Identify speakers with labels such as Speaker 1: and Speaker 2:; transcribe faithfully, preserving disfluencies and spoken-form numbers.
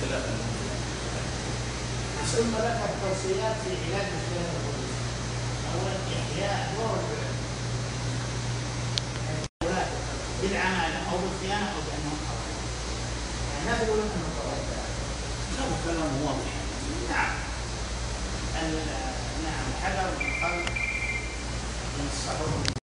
Speaker 1: ثم ذكر توصيات في علاج مشكلة الغدد. أولا إحياء دور الولاة بالعمالة أو بالخيانة أو بأنهم خرجوا. يعني لا تقولون أنهم خرجوا.
Speaker 2: هذا كلام واضح.
Speaker 1: نعم. نعم، حذر من قلب من الصبر.